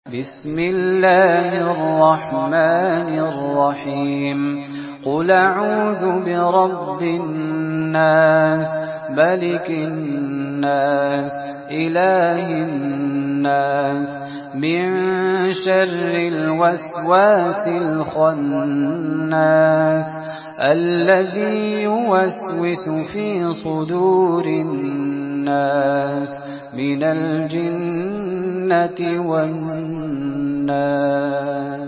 بسم الله الرحمن الرحيم قل أعوذ برب الناس ملك الناس إله الناس من شر الوسواس الخناس الذي يوسوس في صدور الناس من الجنة والناس.